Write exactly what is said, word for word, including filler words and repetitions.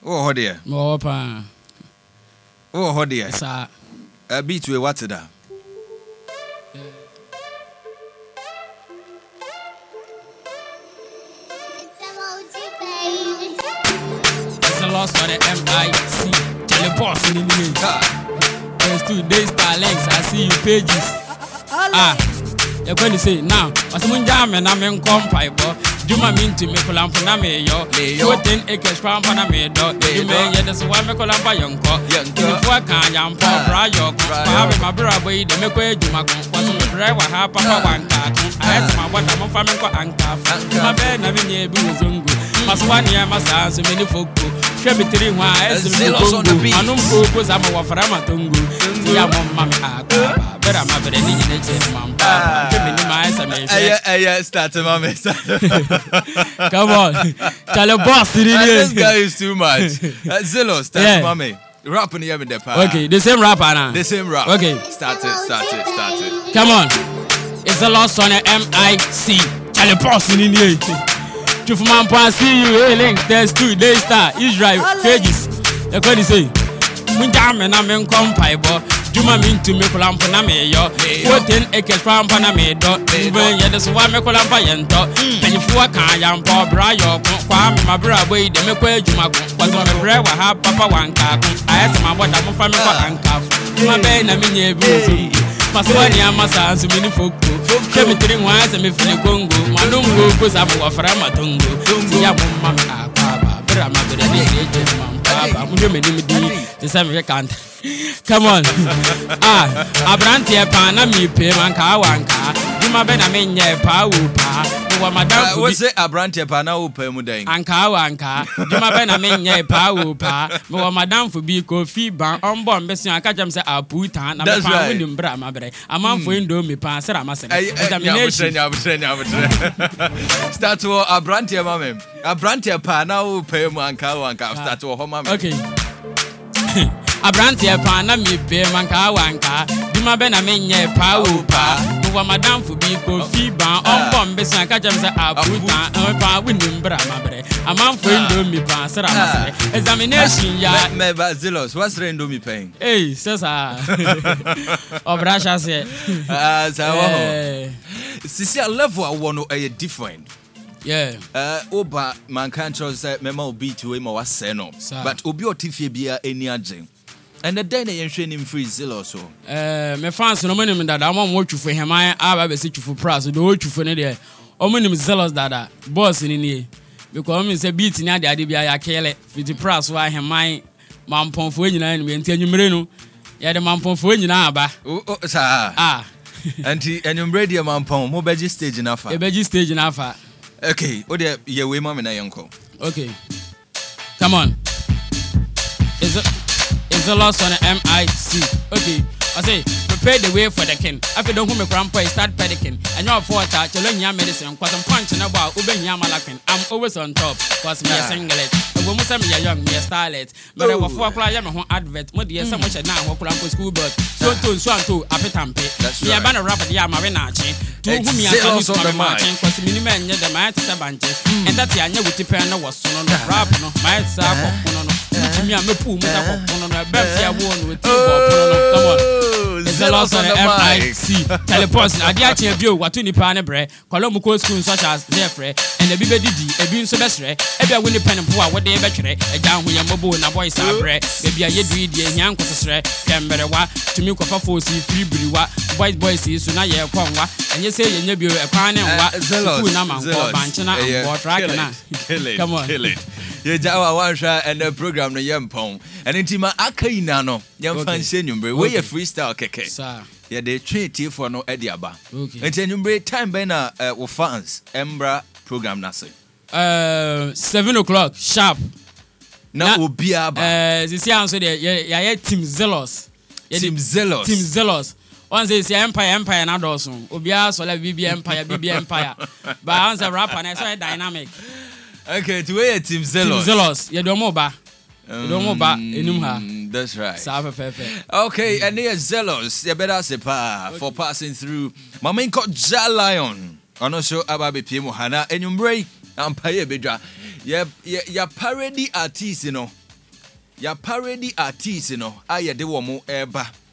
Oh, ho dear. Mo pa. Oh, ho dear. Sa. A beat we what da. It's a loss for the M I C. Tell the boss in the name. There's two days star links. I see you pages. Ah. You're going to say now. What's the jam and I'm in compiler. Juma mean to me Colampa na me yo. Fourteen acres from Paname dog. You may yet as one Mecolamba young cock. Before can yam for Brayo. Having my brother boy, the Meque Juma was on the driver, half papa one cat. I asked my what I'm a family for Anka. My bed, I mean, you zungu. Mas one year, my sons, so many folk. Shabby three wise, on the beat. I know because I'm a Waframatungu. Yeah, mamma. But I'm a very nature, mom. Yeah, start to mommy. Come on. Tell the boss. This guy is too much. Uh, Zillow, start yeah. mommy. Rap in the end of the power. Okay, the same rapper now. The same rap. Okay. Start it, start it, start it. Come on. It's a loss on the M I C. Tell the boss in the end. Chufuman Pan, see you, hey, link. There's two days star. Israel, pages. You're going to say, Munjam and I'm in compiler. Juma mean to me Colampa na me yo. Fourteen acres from Paname dot. Even yet is one Mecolampa yento. And if you can yam for Brayo, Kwam, my brother, way the Meque Juma was on the bread, have Papa one car. I asked my what I'm from Anka. My ben, I mean, ye busy. Maswani Massa, so many folk. Kemi three wise and me feel Congo. Manungo, because I'm a Framatungo. Yamu Mamma, Brama, the I'm going to the same can't. Come on. Ah, Abrantia Pana me pay manka wanka. You ma bena menye pa upa. You wa madam. What's it? Abrantia Pana upa mudeng. Anka wanka. You ma bena menye pa upa. You wa madam for be coffee ban on bomb. Bessie I catch him say a puta. Na me pa win bra ma bre. A man for indo me pa sera ma se. Examination. Start to Abrantia mamem. Abrantia Pana upa manka wanka. Start to home. Okay. Abrantia Pana me pay manka wanka. Duma bena menye pa upa. No madam for be coffee ban on bomb bessie I catch him say a puta. No pa win bra ma bre. A man for indo me pa sera ma se. Examination ya. Me Zilos, what's rendo me paying? Hey, sesa. Obrasha se. Ah, so sisi a level I want a different. Yeah. Uh, Oba man can't trust that memo be to him or say no. But Obi or Tiffy be any aging. And the day they train him free zero so. Uh, my fans no money that I want watch you for him. I have a sit you for price. The watch you for there. O money zealous that boss in here. Because me say beat in the idea I kill it. For the price why him my man pon for you and me tell you no. Yeah, the man pon for you now ba. Oh, sir. Ah. And he and you ready man pon mo beji stage enough. A beji stage enough. Okay, oh there, yeah, we mama na uncle. Okay, come on. Is it is a loss on the M I C? Okay, I say prepare the way for the king. After don't come grandpa start pediking. And you're for that you medicine. Cause I'm punching about Uben Yamalakin. I'm always on top. Cause me a singlet. When we say me a young, me a starlet. But I was four o'clock. I'm a advert. More dear, so much now. What could I put school but so to so to apetampe. Me a banner rapper. Yeah, my renachi. To whom me a also the marching. Cause me man, the man is a bunch. And that's the annual with the pen was on the rap. No, my sap. Me a me poo. Me a on a Betsy. I won with you. Come on. It's a loss on the M I C. Teleport. I did actually view what you pan bread. Colombo school such as Jeffrey and the Bibi Didi, a being so best. Every winning pen and poor what they betray. A down with a mobile and a voice are bread. Maybe a yet read the young quarter. Canberra to milk of a force free blue. White boys is so now you're and you say you never a pan and what Zelo Nama Banchana and what right. Come on, kill it. You Jawa Wansha and the program the young pong and intima Akainano, young fancy number. Where you freestyle keke. Sir. Yeah, they treat you for no Ediaba. Okay. And then you break time banner with fans, Embra program Nasi. Uh, seven o'clock sharp. Now, Ubiaba. Uh, this year, answer there. Yeah, yeah, Team Zealous. Team Zealous. Team Zealous. Once they say Empire, Empire, and also Ubia, so like B B Empire, B B Empire. But once a rapper, and I saw a dynamic. Okay, to where Team Zealous. Team Zealous. You don't know, ba. You don't know, ba. Enumha. That's right. Sava Pepe. Okay, and they are Zealous. You better say pa for passing through. My main called Ja Lion. I'm not sure about the P M Hana and you break. I'm pay bedra. Yeah, yeah, parody artist, you know. ya parody artist no aye de wo mo eba